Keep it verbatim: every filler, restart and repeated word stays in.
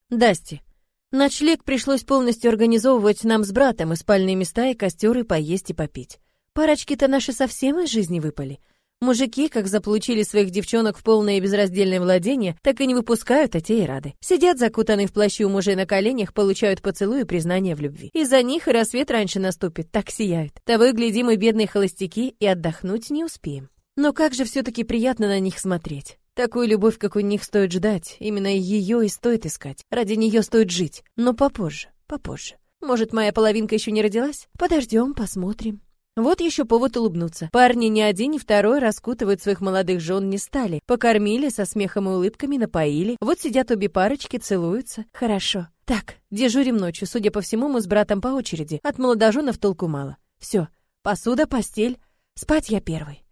Дасти. Ночлег пришлось полностью организовывать нам с братом, и спальные места, и костер, и поесть, и попить. Парочки-то наши совсем из жизни выпали. Мужики, как заполучили своих девчонок в полное и безраздельное владение, так и не выпускают, а те и рады. Сидят закутанные в плащи у мужей на коленях, получают поцелуи и признание в любви. Из-за них и рассвет раньше наступит, так сияют. Того и гляди, мы бедные холостяки, и отдохнуть не успеем. Но как же все-таки приятно на них смотреть. Такую любовь, как у них, стоит ждать. Именно ее и стоит искать. Ради нее стоит жить. Но попозже, попозже. Может, моя половинка еще не родилась? Подождем, посмотрим. Вот еще повод улыбнуться. Парни ни один, ни второй раскутывать своих молодых жен не стали. Покормили, со смехом и улыбками напоили. Вот сидят обе парочки, целуются. Хорошо. Так, дежурим ночью. Судя по всему, мы с братом по очереди. От молодоженов толку мало. Все. Посуда, постель. Спать я первый.